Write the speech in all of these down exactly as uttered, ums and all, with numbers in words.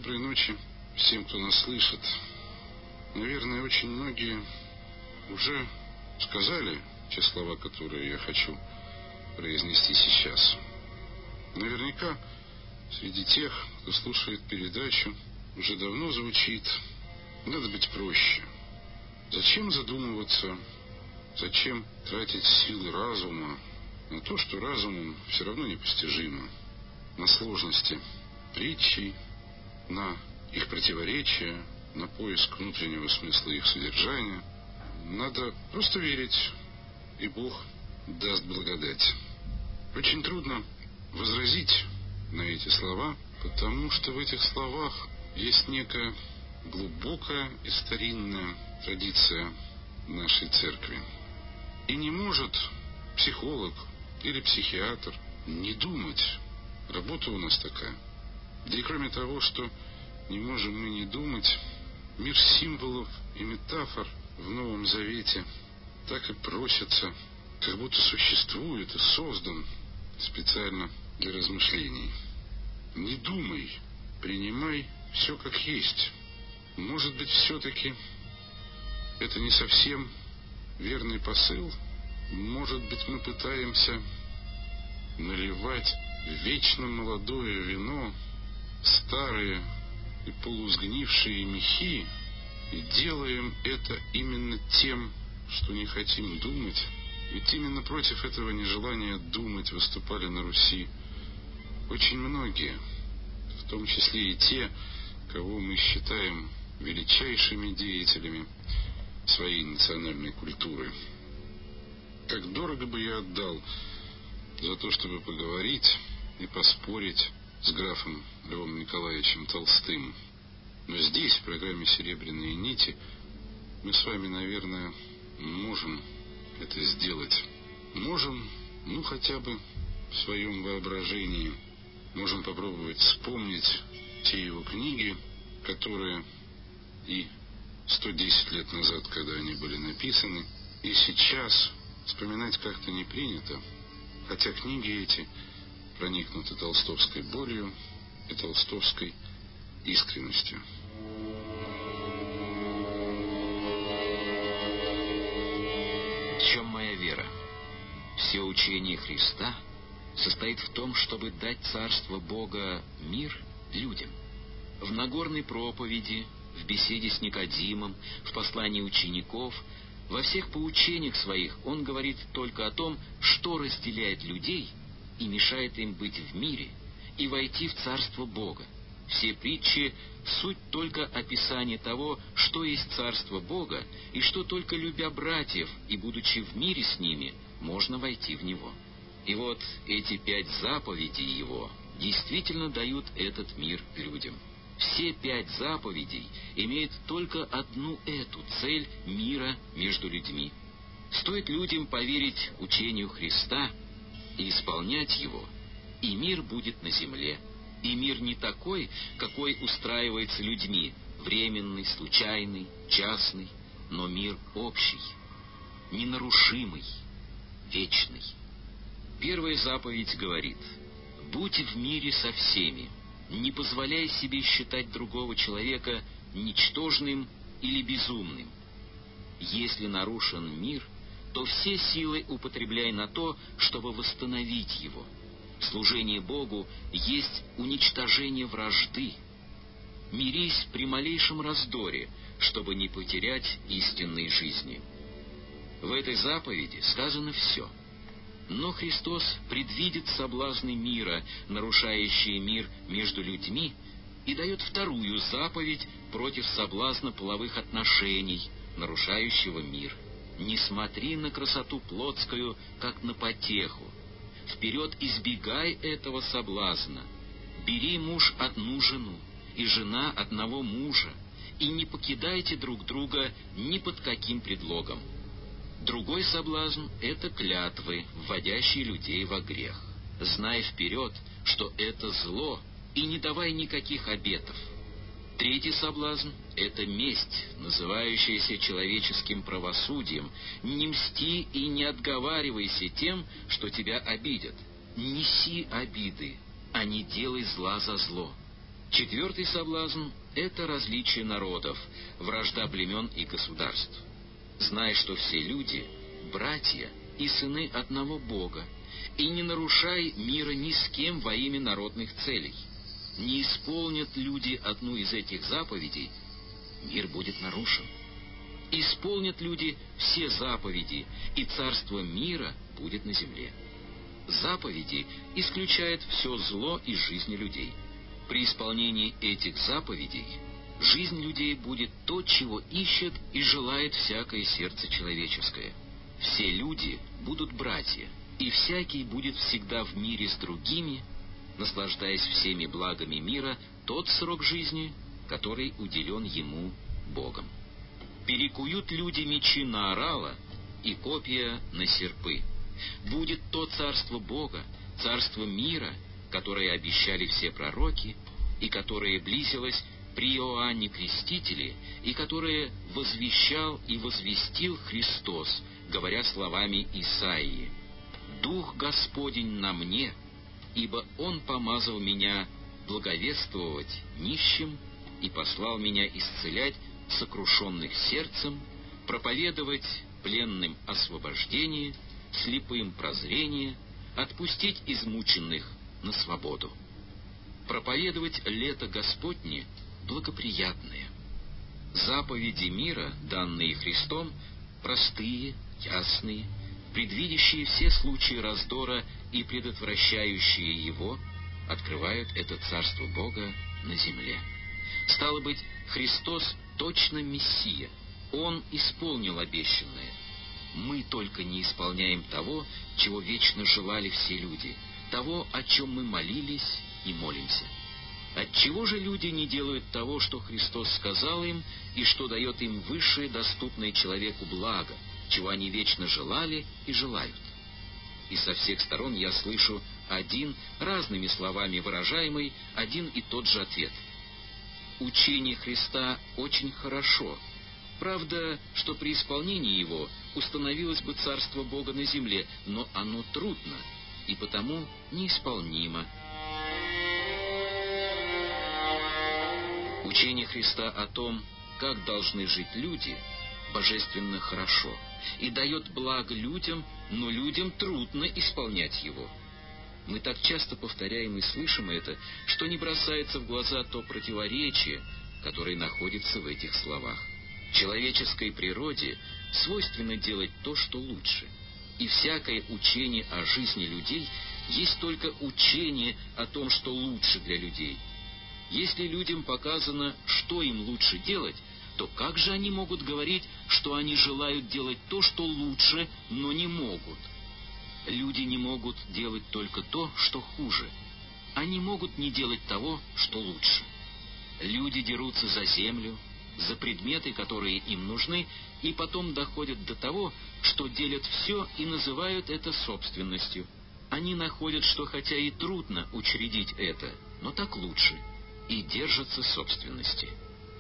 Доброй ночи всем, кто нас слышит. Наверное, очень многие уже сказали те слова, которые я хочу произнести сейчас. Наверняка среди тех, кто слушает передачу, уже давно звучит: надо быть проще. Зачем задумываться, зачем тратить силы разума на то, что разумом все равно непостижимо, на сложности притчей, на их противоречия, на поиск внутреннего смысла их содержания. Надо просто верить, и Бог даст благодать. Очень трудно возразить на эти слова, потому что в этих словах есть некая глубокая и старинная традиция нашей церкви. И не может психолог или психиатр не думать. Работа у нас такая. Да и кроме того, что не можем мы не думать, мир символов и метафор в Новом Завете так и просится, как будто существует и создан специально для размышлений. Не думай, принимай все как есть. Может быть, все-таки это не совсем верный посыл? Может быть, мы пытаемся наливать вечно молодое вино в старые и полусгнившие мехи, и делаем это именно тем, что не хотим думать? Ведь именно против этого нежелания думать выступали на Руси очень многие, в том числе и те, кого мы считаем величайшими деятелями своей национальной культуры. Как дорого бы я отдал за то, чтобы поговорить и поспорить с графом Львом Николаевичем Толстым. Но здесь, в программе «Серебряные нити», мы с вами, наверное, можем это сделать. Можем, ну, хотя бы в своем воображении. Можем попробовать вспомнить те его книги, которые и сто десять лет назад, когда они были написаны, и сейчас вспоминать как-то не принято, хотя книги эти проникнуты толстовской болью и толстовской искренностью. В чем моя вера? Все учение Христа состоит в том, чтобы дать Царство Бога мир людям. В Нагорной проповеди, в беседе с Никодимом, в послании учеников, во всех поучениях своих он говорит только о том, что разделяет людей и мешает им быть в мире и войти в Царство Бога. Все притчи — суть только описание того, что есть Царство Бога, и что только любя братьев и будучи в мире с ними, можно войти в него. И вот эти пять заповедей его действительно дают этот мир людям. Все пять заповедей имеют только одну эту цель мира между людьми. Стоит людям поверить учению Христа и исполнять его, и мир будет на земле. И мир не такой, какой устраивается людьми, временный, случайный, частный, но мир общий, ненарушимый, вечный. Первая заповедь говорит: «Будь в мире со всеми, не позволяй себе считать другого человека ничтожным или безумным. Если нарушен мир, то все силы употребляй на то, чтобы восстановить его. Служение Богу есть уничтожение вражды. Мирись при малейшем раздоре, чтобы не потерять истинной жизни». В этой заповеди сказано все. Но Христос предвидит соблазны мира, нарушающие мир между людьми, и дает вторую заповедь против соблазна половых отношений, нарушающего мир. «Не смотри на красоту плотскую, как на потеху. Вперед избегай этого соблазна. Бери муж одну жену, и жена одного мужа, и не покидайте друг друга ни под каким предлогом». Другой соблазн — это клятвы, вводящие людей во грех. Знай вперед, что это зло, и не давай никаких обетов. Третий соблазн — это месть, называющаяся человеческим правосудием. Не мсти и не отговаривайся тем, что тебя обидят. Неси обиды, а не делай зла за зло. Четвертый соблазн — это различие народов, вражда племен и государств. Знай, что все люди — братья и сыны одного Бога, и не нарушай мира ни с кем во имя народных целей. Не исполнят люди одну из этих заповедей, мир будет нарушен. Исполнят люди все заповеди, и царство мира будет на земле. Заповеди исключают все зло из жизни людей. При исполнении этих заповедей жизнь людей будет то, чего ищет и желает всякое сердце человеческое. Все люди будут братья, и всякий будет всегда в мире с другими, наслаждаясь всеми благами мира тот срок жизни, который уделен ему Богом. Перекуют люди мечи на орала и копья на серпы. Будет то царство Бога, царство мира, которое обещали все пророки, и которое близилось при Иоанне Крестителе, и которое возвещал и возвестил Христос, говоря словами Исаии: «Дух Господень на мне, ибо Он помазал меня благовествовать нищим и послал меня исцелять сокрушенных сердцем, проповедовать пленным освобождение, слепым прозрение, отпустить измученных на свободу, проповедовать лето Господне благоприятное». Заповеди мира, данные Христом, простые, ясные, предвидящие все случаи раздора и предотвращающие его, открывают это царство Бога на земле. Стало быть, Христос точно Мессия. Он исполнил обещанное. Мы только не исполняем того, чего вечно желали все люди, того, о чем мы молились и молимся. Отчего же люди не делают того, что Христос сказал им, и что дает им высшее доступное человеку благо, чего они вечно желали и желают? И со всех сторон я слышу один, разными словами выражаемый, один и тот же ответ. Учение Христа очень хорошо. Правда, что при исполнении его установилось бы царство Бога на земле, но оно трудно и потому неисполнимо. Учение Христа о том, как должны жить люди, божественно хорошо и дает благо людям, но людям трудно исполнять его. Мы так часто повторяем и слышим это, что не бросается в глаза то противоречие, которое находится в этих словах. Человеческой природе свойственно делать то, что лучше, и всякое учение о жизни людей есть только учение о том, что лучше для людей. Если людям показано, что им лучше делать, то как же они могут говорить, что они желают делать то, что лучше, но не могут? Люди не могут делать только то, что хуже. Они могут не делать того, что лучше. Люди дерутся за землю, за предметы, которые им нужны, и потом доходят до того, что делят все и называют это собственностью. Они находят, что хотя и трудно учредить это, но так лучше, и держатся собственности.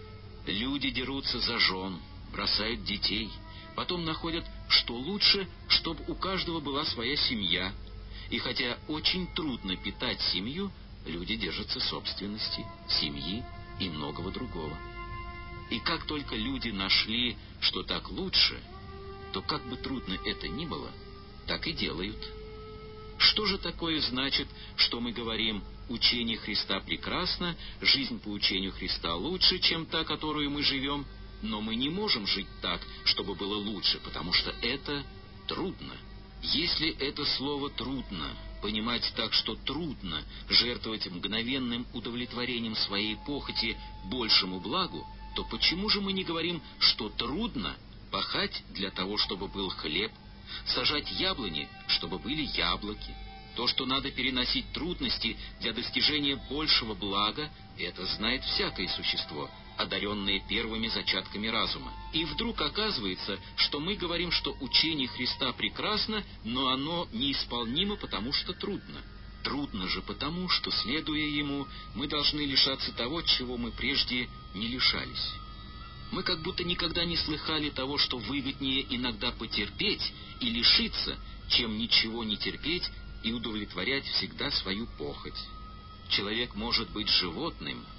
Люди дерутся за жен, бросают детей, потом находят, что лучше, чтобы у каждого была своя семья. И хотя очень трудно питать семью, люди держатся собственности, семьи и многого другого. И как только люди нашли, что так лучше, то как бы трудно это ни было, так и делают. Что же такое значит, что мы говорим: учение Христа прекрасно, жизнь по учению Христа лучше, чем та, которую мы живем, но мы не можем жить так, чтобы было лучше, потому что это трудно. Если это слово «трудно» понимать так, что трудно жертвовать мгновенным удовлетворением своей похоти большему благу, то почему же мы не говорим, что трудно пахать для того, чтобы был хлеб, сажать яблони, чтобы были яблоки? То, что надо переносить трудности для достижения большего блага, это знает всякое существо, одаренное первыми зачатками разума. И вдруг оказывается, что мы говорим, что учение Христа прекрасно, но оно неисполнимо, потому что трудно. Трудно же потому, что, следуя ему, мы должны лишаться того, чего мы прежде не лишались. Мы как будто никогда не слыхали того, что выгоднее иногда потерпеть и лишиться, чем ничего не терпеть и удовлетворять всегда свою похоть. Человек может быть животным,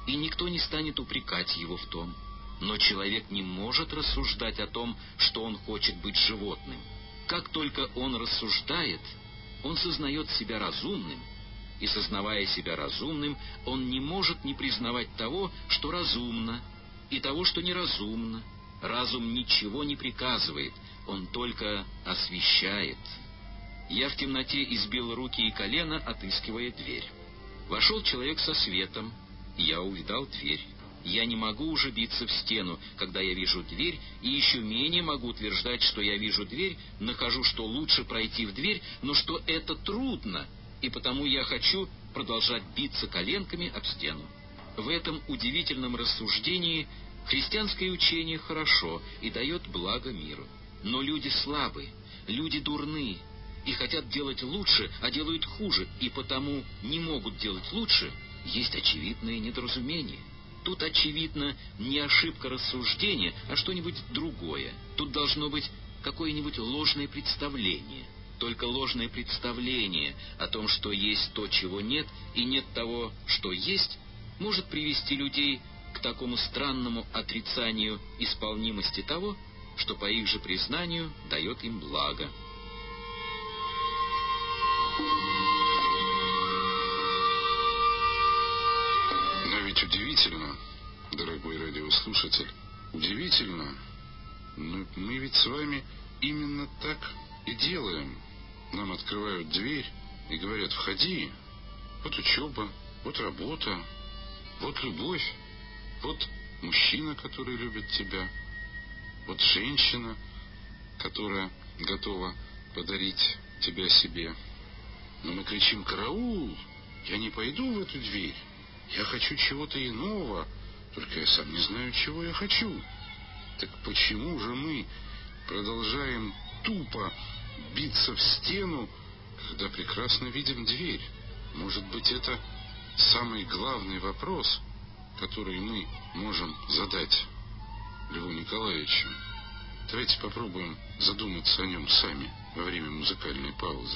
и никто не станет упрекать его в том. Но человек не может рассуждать о том, что он хочет быть животным. Как только он рассуждает, он сознает себя разумным, и, сознавая себя разумным, он не может не признавать того, что разумно, и того, что неразумно. Разум ничего не приказывает, он только освещает. Я в темноте избил руки и колено, отыскивая дверь. Вошел человек со светом, и я увидал дверь. Я не могу уже биться в стену, когда я вижу дверь, и еще менее могу утверждать, что я вижу дверь, нахожу, что лучше пройти в дверь, но что это трудно, и потому я хочу продолжать биться коленками об стену. В этом удивительном рассуждении христианское учение хорошо и дает благо миру. Но люди слабы, люди дурны, и хотят делать лучше, а делают хуже, и потому не могут делать лучше, есть очевидное недоразумение. Тут, очевидно, не ошибка рассуждения, а что-нибудь другое. Тут должно быть какое-нибудь ложное представление. Только ложное представление о том, что есть то, чего нет, и нет того, что есть, может привести людей к такому странному отрицанию исполнимости того, что по их же признанию дает им благо. Но ведь удивительно, дорогой радиослушатель, удивительно, но мы ведь с вами именно так и делаем. Нам открывают дверь и говорят: входи, вот учеба, вот работа, вот любовь, вот мужчина, который любит тебя, вот женщина, которая готова подарить тебя себе. Но мы кричим: караул, я не пойду в эту дверь, я хочу чего-то иного, только я сам не знаю, чего я хочу. Так почему же мы продолжаем тупо биться в стену, когда прекрасно видим дверь? Может быть, это самый главный вопрос, который мы можем задать Льву Николаевичу. Давайте попробуем задуматься о нем сами во время музыкальной паузы.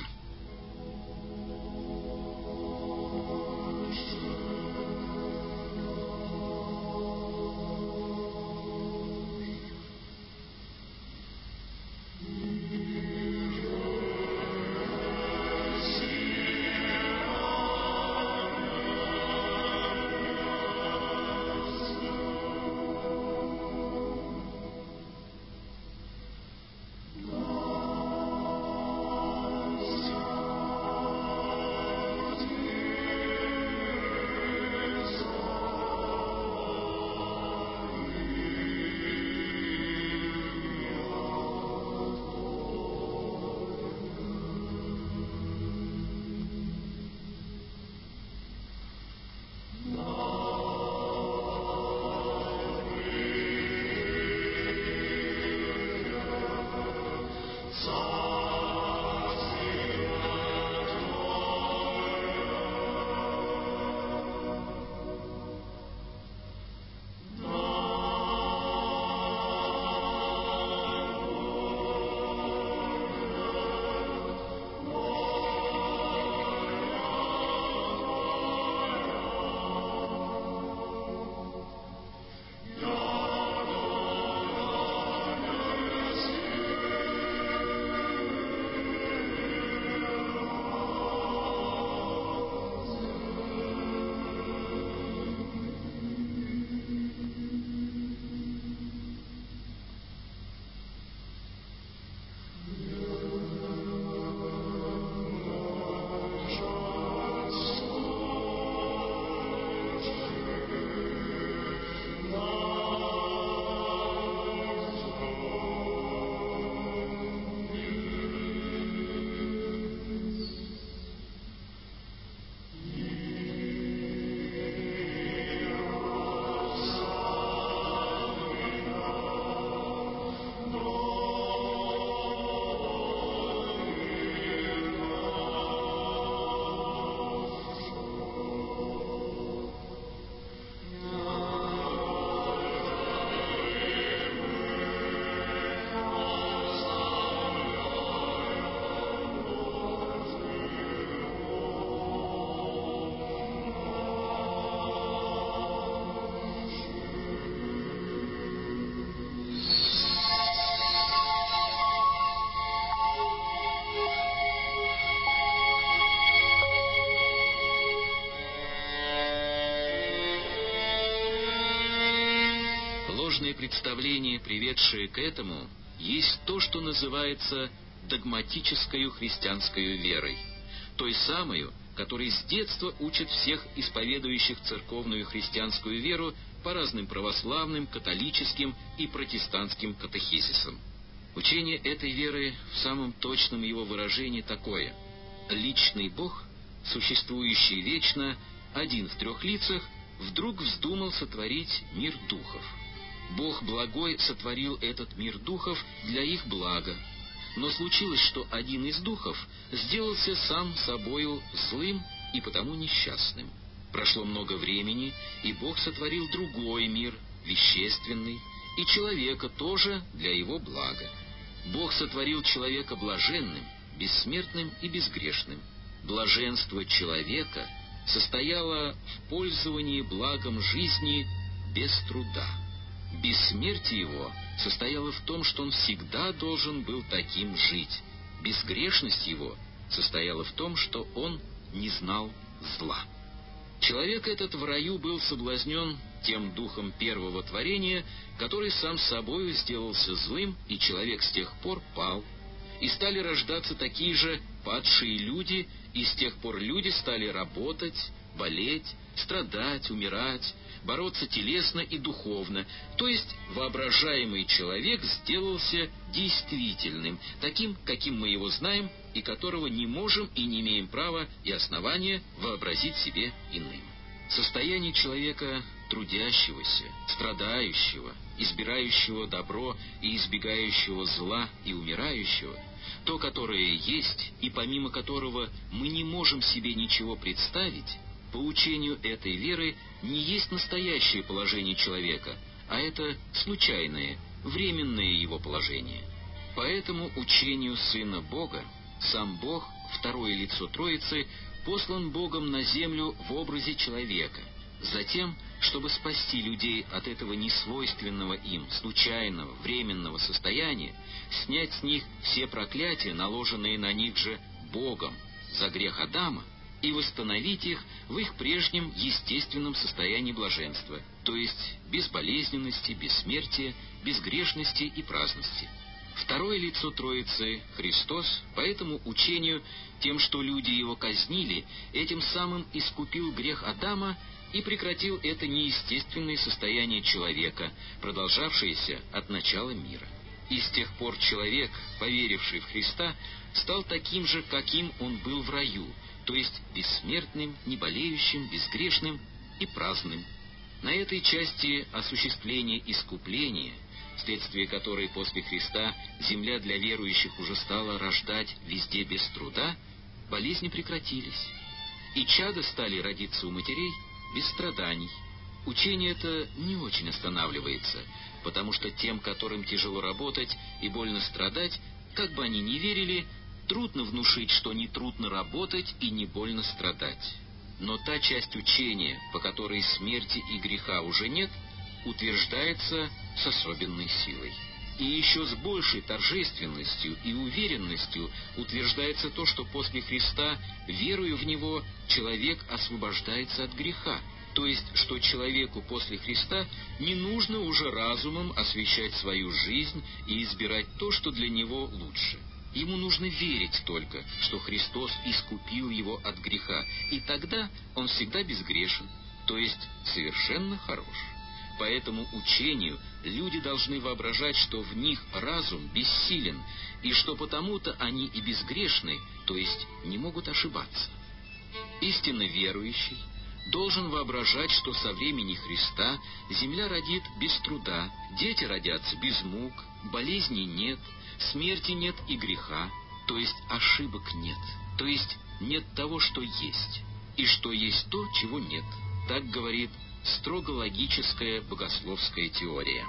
ошибочное представление, приведшее к этому, есть то, что называется догматической христианской верой, той самой, которой с детства учат всех исповедующих церковную христианскую веру по разным православным, католическим и протестантским катехизисам. Учение этой веры в самом точном его выражении такое: личный Бог, существующий вечно, один в трех лицах, вдруг вздумал сотворить мир духов. Бог благой сотворил этот мир духов для их блага. Но случилось, что один из духов сделался сам собою злым и потому несчастным. Прошло много времени, и Бог сотворил другой мир, вещественный, и человека тоже для его блага. Бог сотворил человека блаженным, бессмертным и безгрешным. Блаженство человека состояло в пользовании благом жизни без труда. Бессмертие его состояло в том, что он всегда должен был таким жить. Безгрешность его состояла в том, что он не знал зла. Человек этот в раю был соблазнен тем духом первого творения, который сам собою сделался злым, и человек с тех пор пал. И стали рождаться такие же падшие люди, и с тех пор люди стали работать, болеть, страдать, умирать, бороться телесно и духовно, то есть воображаемый человек сделался действительным, таким, каким мы его знаем, и которого не можем и не имеем права и основания вообразить себе иным. Состояние человека трудящегося, страдающего, избирающего добро и избегающего зла и умирающего, то, которое есть, и помимо которого мы не можем себе ничего представить, по учению этой веры не есть настоящее положение человека, а это случайное, временное его положение. Поэтому учению Сына Бога сам Бог, второе лицо Троицы, послан Богом на землю в образе человека, затем, чтобы спасти людей от этого несвойственного им, случайного, временного состояния, снять с них все проклятия, наложенные на них же Богом за грех Адама, и восстановить их в их прежнем естественном состоянии блаженства, то есть безболезненности, бессмертия, безгрешности и праздности. Второе лицо Троицы, Христос, по этому учению, тем, что люди его казнили, этим самым искупил грех Адама и прекратил это неестественное состояние человека, продолжавшееся от начала мира. И с тех пор человек, поверивший в Христа, стал таким же, каким он был в раю, то есть бессмертным, неболеющим, безгрешным и праздным. На этой части осуществления искупления, вследствие которой после Христа земля для верующих уже стала рождать везде без труда, болезни прекратились, и чада стали родиться у матерей без страданий. Учение это не очень останавливается, потому что тем, которым тяжело работать и больно страдать, как бы они ни верили, трудно внушить, что не трудно работать и не больно страдать. Но та часть учения, по которой смерти и греха уже нет, утверждается с особенной силой. И еще с большей торжественностью и уверенностью утверждается то, что после Христа, веруя в Него, человек освобождается от греха, то есть, что человеку после Христа не нужно уже разумом освящать свою жизнь и избирать то, что для него лучше. Ему нужно верить только, что Христос искупил его от греха, и тогда он всегда безгрешен, то есть совершенно хорош. По этому учению люди должны воображать, что в них разум бессилен, и что потому-то они и безгрешны, то есть не могут ошибаться. Истинно верующий должен воображать, что со времени Христа земля родит без труда, дети родятся без мук, болезней нет, смерти нет и греха, то есть ошибок нет, то есть нет того, что есть, и что есть то, чего нет. Так говорит строго логическая богословская теория.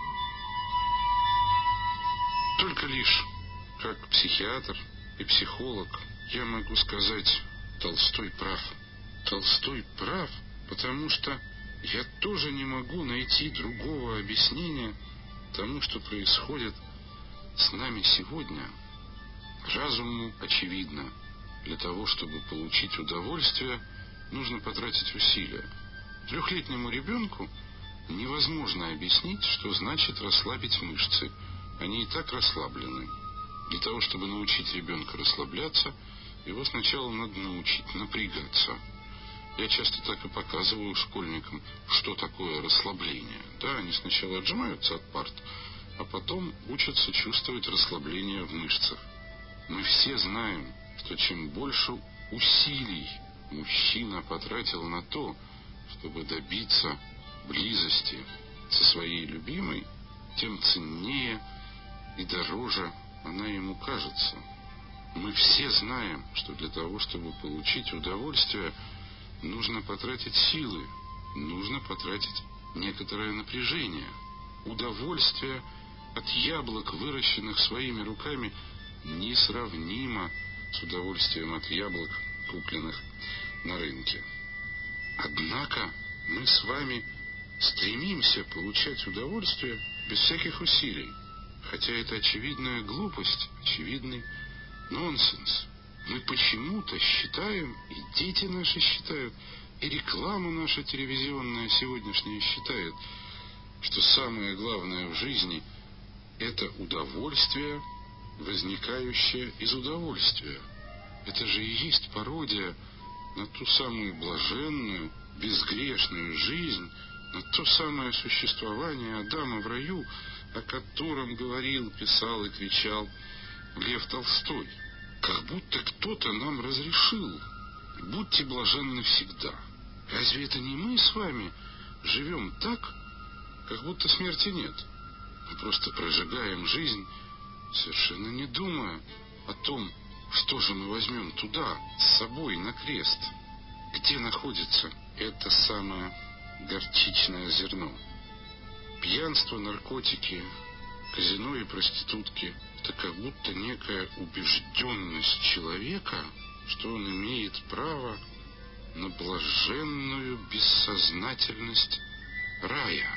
Только лишь, как психиатр и психолог, я могу сказать, Толстой прав. Толстой прав, потому что я тоже не могу найти другого объяснения тому, что происходит с нами сегодня. Разуму очевидно, для того, чтобы получить удовольствие, нужно потратить усилия. Трехлетнему ребенку невозможно объяснить, что значит расслабить мышцы. Они и так расслаблены. Для того, чтобы научить ребенка расслабляться, его сначала надо научить напрягаться. Я часто так и показываю школьникам, что такое расслабление. Да, они сначала отжимаются от парт, а потом учатся чувствовать расслабление в мышцах. Мы все знаем, что чем больше усилий мужчина потратил на то, чтобы добиться близости со своей любимой, тем ценнее и дороже она ему кажется. Мы все знаем, что для того, чтобы получить удовольствие, нужно потратить силы, нужно потратить некоторое напряжение. Удовольствие от яблок, выращенных своими руками, несравнимо с удовольствием от яблок, купленных на рынке. Однако мы с вами стремимся получать удовольствие без всяких усилий, хотя это очевидная глупость, очевидный нонсенс. Мы почему-то считаем, и дети наши считают, и реклама наша телевизионная сегодняшняя считает, что самое главное в жизни – это удовольствие, возникающее из удовольствия. Это же и есть пародия на ту самую блаженную, безгрешную жизнь, на то самое существование Адама в раю, о котором говорил, писал и кричал Лев Толстой. Как будто кто-то нам разрешил: будьте блаженны всегда. Разве это не мы с вами живем так, как будто смерти нет? Мы просто прожигаем жизнь, совершенно не думая о том, что же мы возьмем туда, с собой, на крест, где находится это самое горчичное зерно. Пьянство, наркотики, казино и проститутки – это как будто некая убежденность человека, что он имеет право на блаженную бессознательность рая.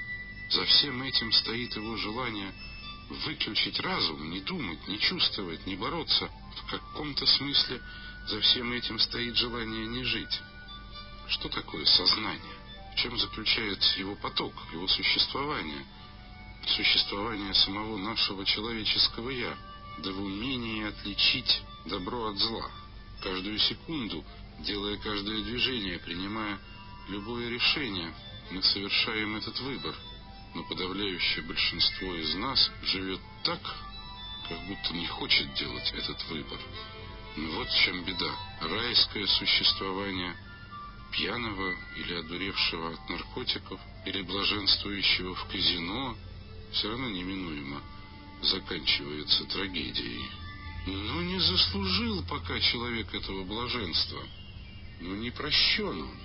За всем этим стоит его желание выключить разум, не думать, не чувствовать, не бороться. В каком-то смысле за всем этим стоит желание не жить. Что такое сознание? В чем заключается его поток, его существование? Существование самого нашего человеческого «я», да в умении отличить добро от зла. Каждую секунду, делая каждое движение, принимая любое решение, мы совершаем этот выбор. Но подавляющее большинство из нас живет так, как будто не хочет делать этот выбор. Но вот в чем беда. Райское существование пьяного или одуревшего от наркотиков, или блаженствующего в казино все равно неминуемо заканчивается трагедией. Но не заслужил пока человек этого блаженства. Но не прощен он.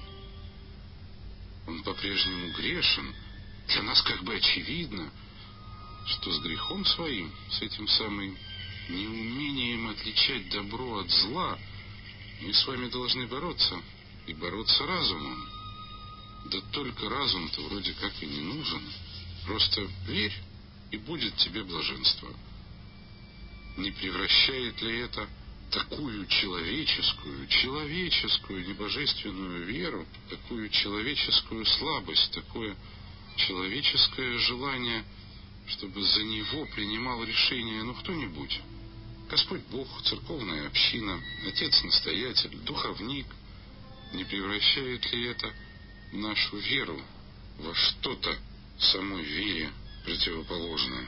Он по-прежнему грешен. Для нас как бы очевидно, что с грехом своим, с этим самым неумением отличать добро от зла, мы с вами должны бороться, и бороться разумом. Да только разум-то вроде как и не нужен. Просто верь, и будет тебе блаженство. Не превращает ли это такую человеческую, человеческую, небожественную веру, такую человеческую слабость, такое человеческое желание, чтобы за него принимал решение, ну, кто-нибудь? Господь Бог, церковная община, отец-настоятель, духовник. Не превращает ли это нашу веру во что-то самой вере противоположное?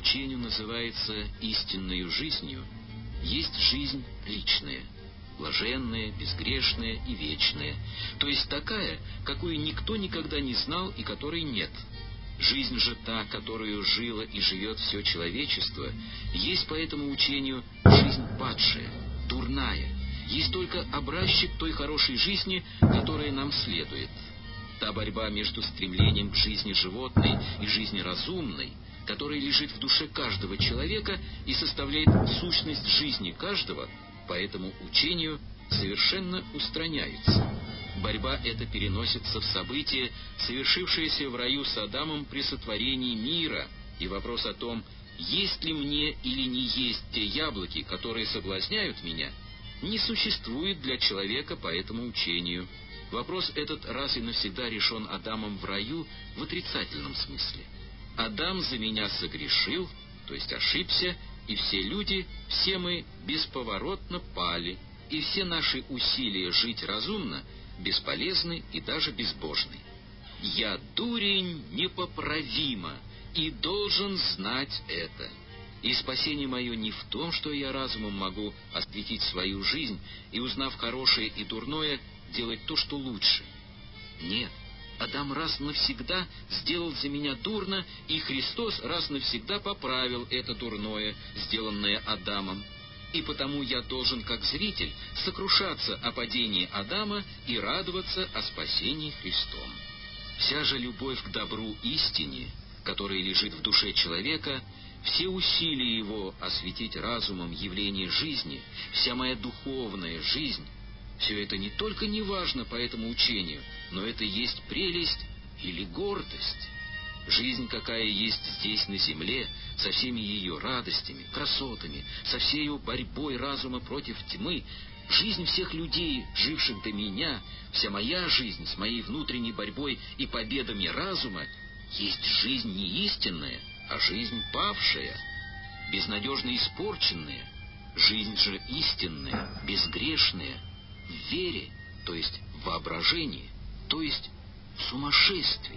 учению называется истинною жизнью, есть жизнь личная, блаженная, безгрешная и вечная, то есть такая, какую никто никогда не знал и которой нет. Жизнь же та, которую жило и живет все человечество, есть по этому учению жизнь падшая, дурная, есть только образчик той хорошей жизни, которая нам следует. Та борьба между стремлением к жизни животной и жизни разумной, которая лежит в душе каждого человека и составляет сущность жизни каждого, по этому учению совершенно устраняется. Борьба эта переносится в событие, совершившееся в раю с Адамом при сотворении мира, и вопрос о том, есть ли мне или не есть те яблоки, которые соблазняют меня, не существует для человека по этому учению. Вопрос этот раз и навсегда решен Адамом в раю в отрицательном смысле. Адам за меня согрешил, то есть ошибся, и все люди, все мы бесповоротно пали, и все наши усилия жить разумно бесполезны и даже безбожны. Я дурень непоправимо и должен знать это. И спасение мое не в том, что я разумом могу осветить свою жизнь и, узнав хорошее и дурное, делать то, что лучше. Нет, Адам раз навсегда сделал за меня дурно, и Христос раз навсегда поправил это дурное, сделанное Адамом. И потому я должен, как зритель, сокрушаться о падении Адама и радоваться о спасении Христом. Вся же любовь к добру истине, которая лежит в душе человека, все усилия его осветить разумом явление жизни, вся моя духовная жизнь, все это не только не важно по этому учению, но это есть прелесть или гордость. Жизнь, какая есть здесь на земле, со всеми ее радостями, красотами, со всей ее борьбой разума против тьмы, жизнь всех людей, живших до меня, вся моя жизнь с моей внутренней борьбой и победами разума, есть жизнь не истинная, а жизнь павшая, безнадежно испорченная, жизнь же истинная, безгрешная, в вере, то есть в воображении, то есть в сумасшествии.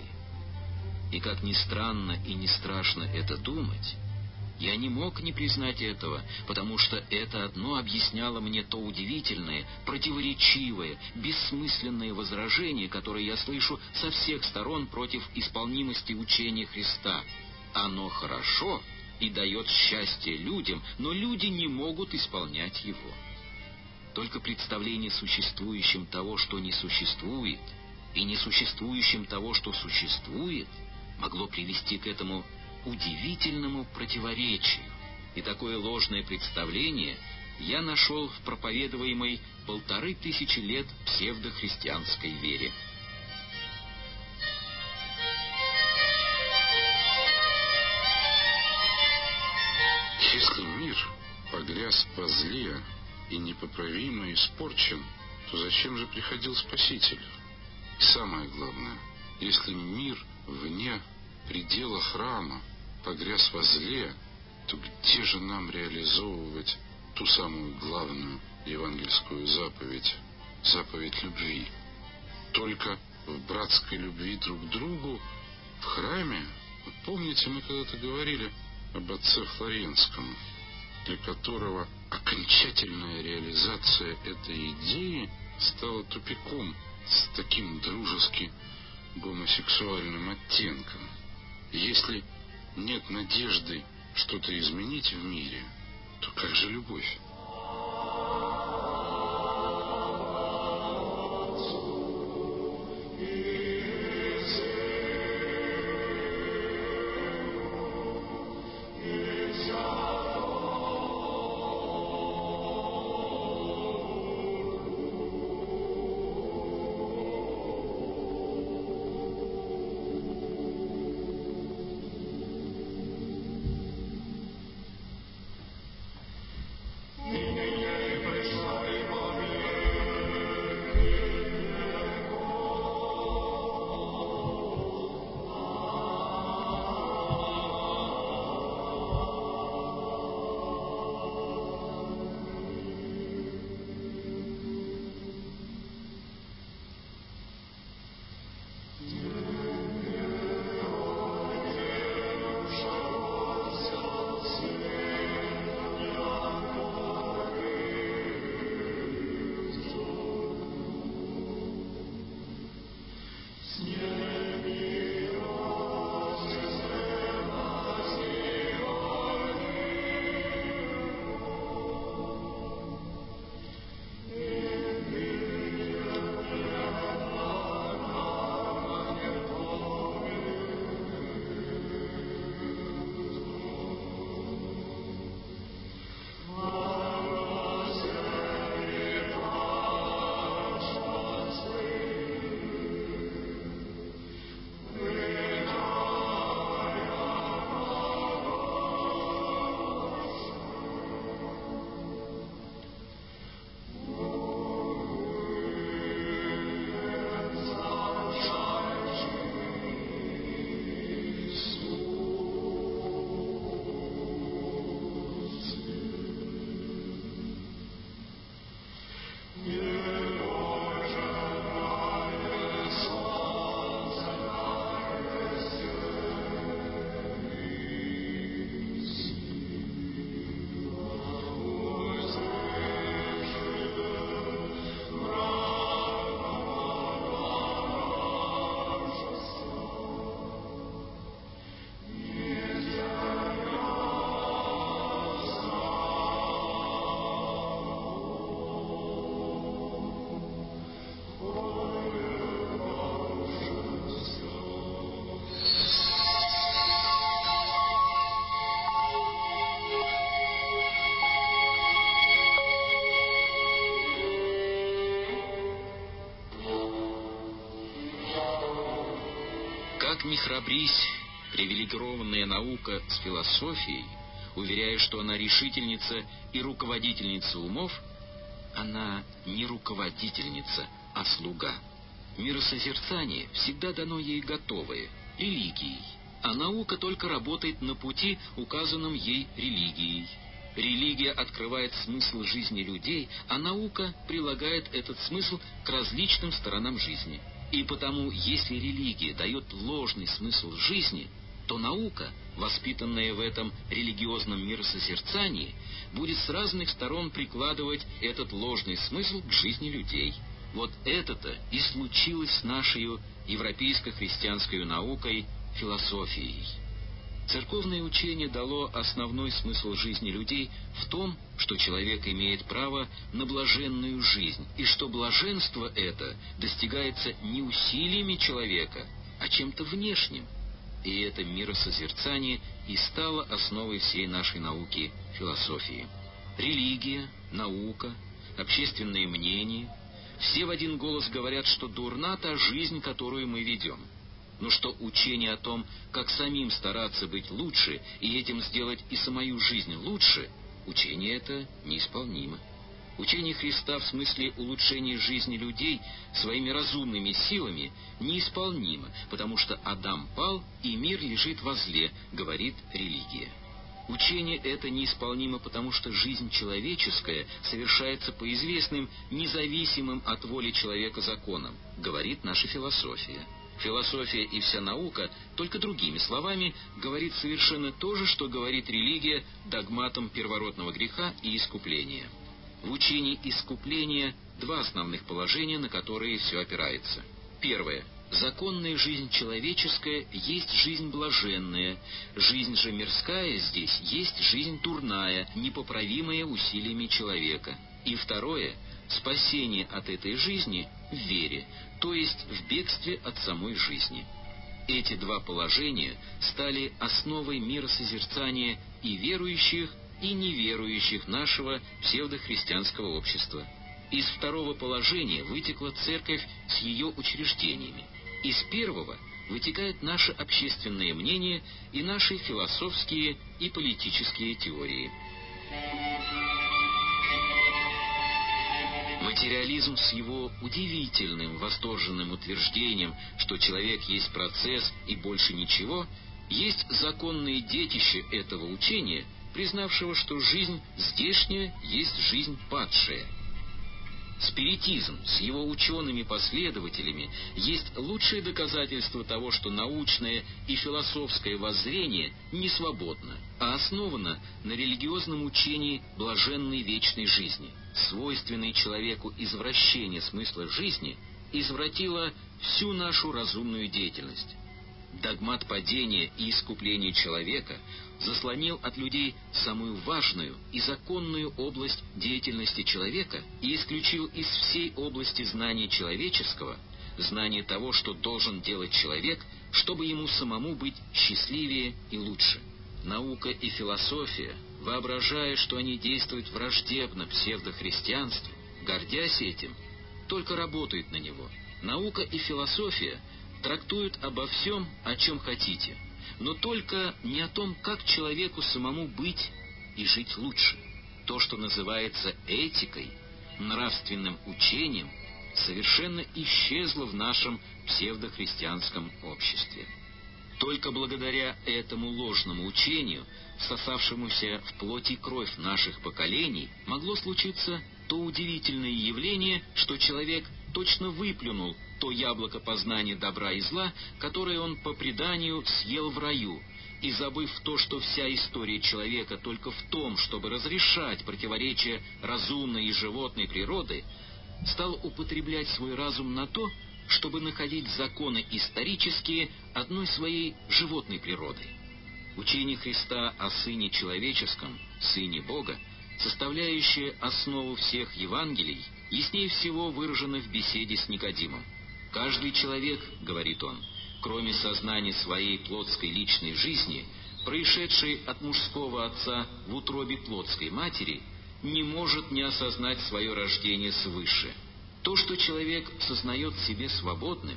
И как ни странно и не страшно это думать, я не мог не признать этого, потому что это одно объясняло мне то удивительное, противоречивое, бессмысленное возражение, которое я слышу со всех сторон против исполнимости учения Христа. Оно хорошо и дает счастье людям, но люди не могут исполнять его. Только представление существующим того, что не существует, и несуществующим того, что существует, могло привести к этому удивительному противоречию. И такое ложное представление я нашел в проповедуемой полторы тысячи лет псевдохристианской вере. Если мир погряз во зле и непоправимо испорчен, то зачем же приходил Спаситель? И самое главное, если мир вне предела храма погряз во зле, то где же нам реализовывать ту самую главную евангельскую заповедь, заповедь любви? Только в братской любви друг к другу, в храме? Вот помните, мы когда-то говорили об отце Флоренском, для которого окончательная реализация этой идеи стала тупиком с таким дружески гомосексуальным оттенком. Если нет надежды что-то изменить в мире, то как же любовь? Как ни храбрись, привилегированная наука с философией, уверяя, что она решительница и руководительница умов, она не руководительница, а слуга. Миросозерцание всегда дано ей готовое, религией, а наука только работает на пути, указанном ей религией. Религия открывает смысл жизни людей, а наука прилагает этот смысл к различным сторонам жизни. И потому, если религия дает ложный смысл жизни, то наука, воспитанная в этом религиозном миросозерцании, будет с разных сторон прикладывать этот ложный смысл к жизни людей. Вот это-то и случилось с нашей европейско-христианской наукой, философией. Церковное учение дало основной смысл жизни людей в том, что человек имеет право на блаженную жизнь, и что блаженство это достигается не усилиями человека, а чем-то внешним. И это миросозерцание и стало основой всей нашей науки философии. Религия, наука, общественное мнение – все в один голос говорят, что дурна та жизнь, которую мы ведем. Но что учение о том, как самим стараться быть лучше и этим сделать и самую жизнь лучше, учение это неисполнимо. Учение Христа в смысле улучшения жизни людей своими разумными силами неисполнимо, потому что Адам пал, и мир лежит во зле, говорит религия. Учение это неисполнимо, потому что жизнь человеческая совершается по известным, независимым от воли человека законам, говорит наша философия. Философия и вся наука, только другими словами, говорит совершенно то же, что говорит религия догматам первородного греха и искупления. В учении искупления два основных положения, на которые все опирается. Первое. Законная жизнь человеческая есть жизнь блаженная, жизнь же мирская здесь есть жизнь дурная, непоправимая усилиями человека. И второе. Спасение от этой жизни в вере, то есть в бегстве от самой жизни. Эти два положения стали основой миросозерцания и верующих, и неверующих нашего псевдохристианского общества. Из второго положения вытекла церковь с ее учреждениями. Из первого вытекает наше общественное мнение и наши философские и политические теории. Материализм с его удивительным, восторженным утверждением, что человек есть процесс и больше ничего, есть законное детище этого учения, признавшего, что жизнь здешняя есть жизнь падшая. Спиритизм с его учеными-последователями есть лучшее доказательство того, что научное и философское воззрение не свободно, а основано на религиозном учении блаженной вечной жизни. Свойственное человеку извращение смысла жизни извратило всю нашу разумную деятельность. Догмат падения и искупления человека заслонил от людей самую важную и законную область деятельности человека и исключил из всей области знания человеческого знание того, что должен делать человек, чтобы ему самому быть счастливее и лучше. Наука и философия, воображая, что они действуют враждебно псевдохристианству, гордясь этим, только работают на него. Наука и философия трактуют обо всем, о чем хотите, но только не о том, как человеку самому быть и жить лучше. То, что называется этикой, нравственным учением, совершенно исчезло в нашем псевдохристианском обществе. Только благодаря этому ложному учению, всосавшемуся в плоть и кровь наших поколений, могло случиться то удивительное явление, что человек точно выплюнул то яблоко познания добра и зла, которое он по преданию съел в раю, и, забыв то, что вся история человека только в том, чтобы разрешать противоречия разумной и животной природы, стал употреблять свой разум на то, чтобы находить законы исторические одной своей животной природой. Учение Христа о Сыне Человеческом, Сыне Бога, составляющее основу всех Евангелий, яснее всего выражено в беседе с Никодимом. «Каждый человек, — говорит он, — кроме сознания своей плотской личной жизни, происшедшей от мужского отца в утробе плотской матери, не может не осознать свое рождение свыше. То, что человек сознает себе свободным,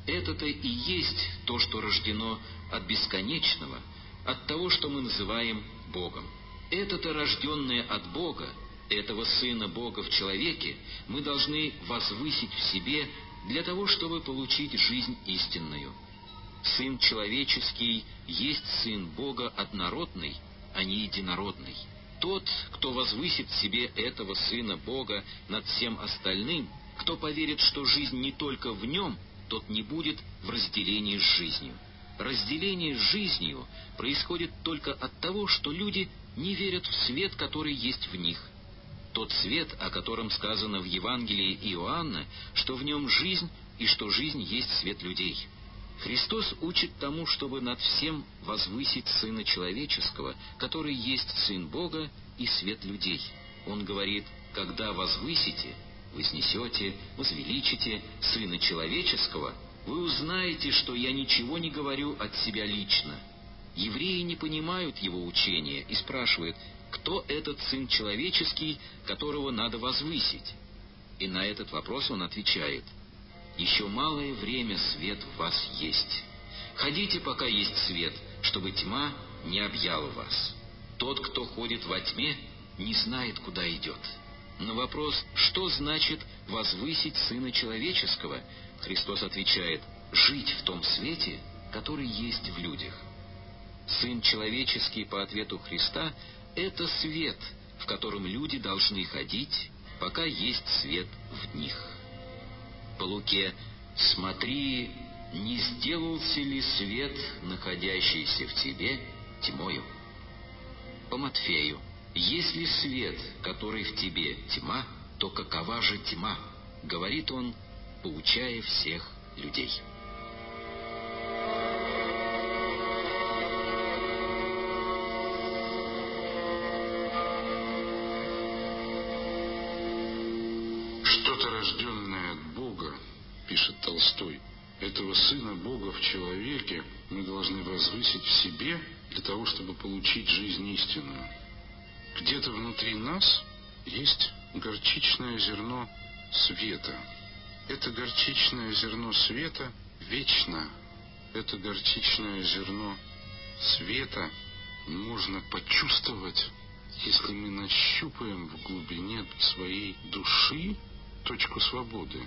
Это-то и есть то, что рождено от бесконечного, от того, что мы называем Богом. Это-то рожденное от Бога, этого Сына Бога в человеке, мы должны возвысить в себе для того, чтобы получить жизнь истинную. Сын человеческий есть Сын Бога однородный, а не единородный. Тот, кто возвысит в себе этого Сына Бога над всем остальным, кто поверит, что жизнь не только в нем, тот не будет в разделении с жизнью. Разделение с жизнью происходит только от того, что люди не верят в свет, который есть в них. Тот свет, о котором сказано в Евангелии Иоанна, что в нем жизнь и что жизнь есть свет людей. Христос учит тому, чтобы над всем возвысить Сына Человеческого, который есть Сын Бога и свет людей. Он говорит: когда возвысите, вознесете, возвеличите Сына Человеческого, вы узнаете, что я ничего не говорю от себя лично. Евреи не понимают его учения и спрашивают: кто этот Сын Человеческий, которого надо возвысить? И на этот вопрос он отвечает: еще малое время свет в вас есть. Ходите, пока есть свет, чтобы тьма не объяла вас. Тот, кто ходит во тьме, не знает, куда идет. На вопрос, что значит возвысить Сына Человеческого, Христос отвечает: жить в том свете, который есть в людях. Сын Человеческий, по ответу Христа, это свет, в котором люди должны ходить, пока есть свет в них. По Луке: смотри, не сделался ли свет, находящийся в тебе, тьмою? По Матфею: если свет, который в тебе, тьма, то какова же тьма? Говорит он, поучая всех людей. Что-то рожденное от Бога, пишет Толстой, этого Сына Бога в человеке мы должны возвысить в себе для того, чтобы получить жизнь истинную. Где-то внутри нас есть горчичное зерно света. Это горчичное зерно света вечно. Это горчичное зерно света можно почувствовать, если мы нащупаем в глубине своей души точку свободы,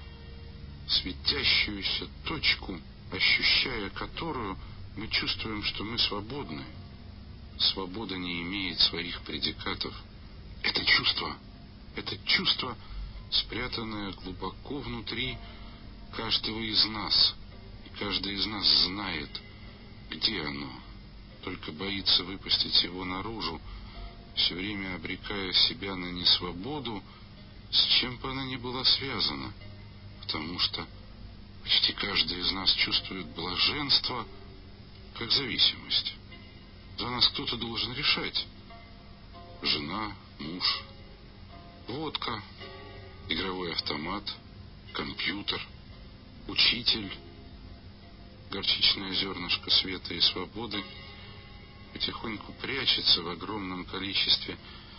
светящуюся точку, ощущая которую мы чувствуем, что мы свободны. Свобода не имеет своих предикатов. Это чувство, это чувство, спрятанное глубоко внутри каждого из нас. И каждый из нас знает, где оно, только боится выпустить его наружу, все время обрекая себя на несвободу, с чем бы она ни была связана, потому что почти каждый из нас чувствует блаженство как зависимость. За нас кто-то должен решать. Жена, муж, водка, игровой автомат, компьютер, учитель. Горчичное зернышко света и свободы потихоньку прячется в огромном количестве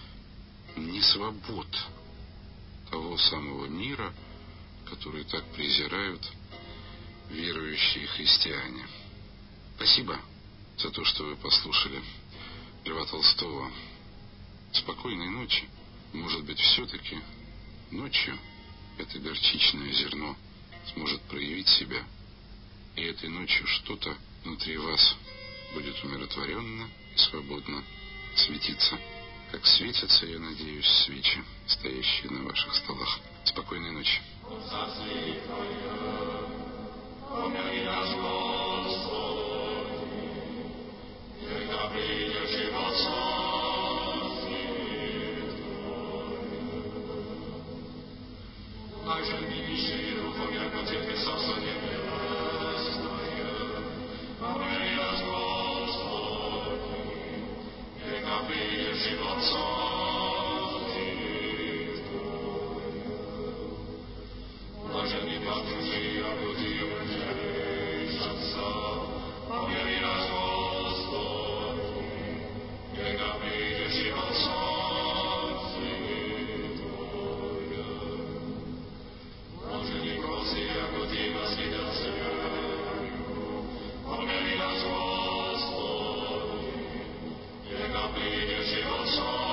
несвобод того самого мира, который так презирают верующие христиане. Спасибо за то, что вы послушали Льва Толстого. Спокойной ночи. Может быть, все-таки ночью это горчичное зерно сможет проявить себя, и этой ночью что-то внутри вас будет умиротворенно и свободно светиться, как светятся, я надеюсь, свечи, стоящие на ваших столах. Спокойной ночи. Живот Живот